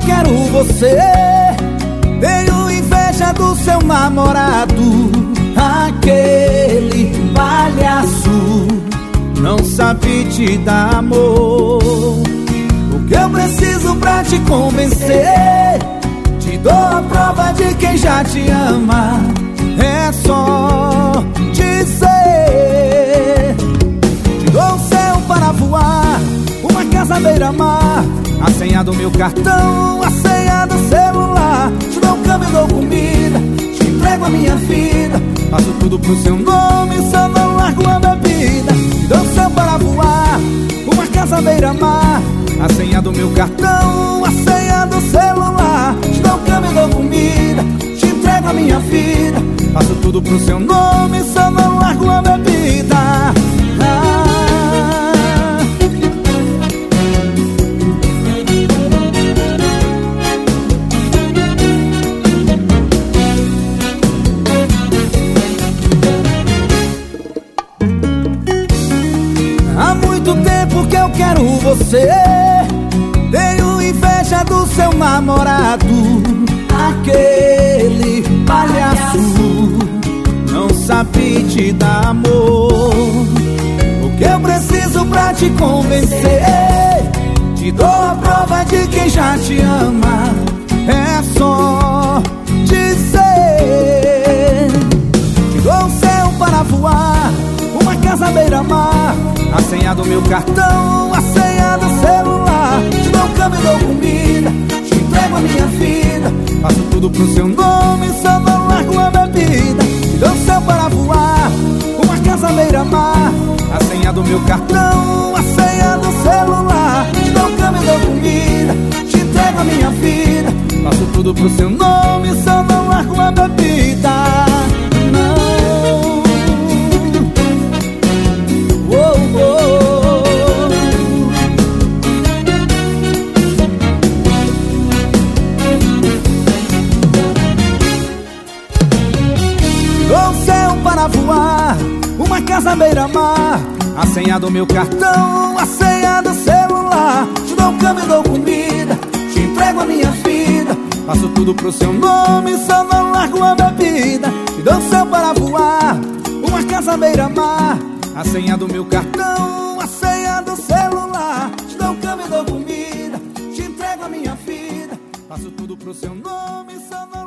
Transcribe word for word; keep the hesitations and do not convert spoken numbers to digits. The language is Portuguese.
quero você. Tenho inveja do seu namorado, aquele palhaço não sabe te dar amor. O que eu preciso pra te convencer, te dou a prova de quem já te ama. É só dizer. Te dou o céu para voar, uma casa beira-mar, a senha do meu cartão, a senha do celular. Te dou cama e dou comida, te entrego a minha vida. Faço tudo pro seu nome, só não largo a bebida. Te dou o céu para voar, uma casa beira-mar, a senha do meu cartão, a senha do celular. Te dou cama e dou comida, te entrego a minha vida. Faço tudo pro seu nome, só não largo a bebida. Ah. Há muito tempo que eu quero você. Tenho inveja do seu namorado, aquele palhaço não sabe te dar amor. O que eu preciso pra te convencer, te dou a prova de quem já te ama. É só dizer. Te dou o céu para voar, uma casa beira-mar, a senha do meu cartão, a senha do celular. Te dou cama e dou comida, te entrego a minha vida. Faço tudo pro seu nome, só não largo a bebida. Te dou o céu para voar, uma casa beira-mar, a senha do meu cartão, a senha do celular. Te dou cama e dou comida, te entrego a minha vida. Faço tudo pro seu nome, só não largo a bebida. Não. Oh, oh. Dou o céu para voar, uma casa beira-mar, a senha do meu cartão, a senha do celular. Te dou cama e dou comida, te entrego a minha vida. Faço tudo pro seu nome, só não largo a bebida. Te dou o céu para voar, uma casa beira-mar, a senha do meu cartão, a senha do celular. Te dou cama e dou comida, te entrego a minha vida. Faço tudo pro seu nome, só não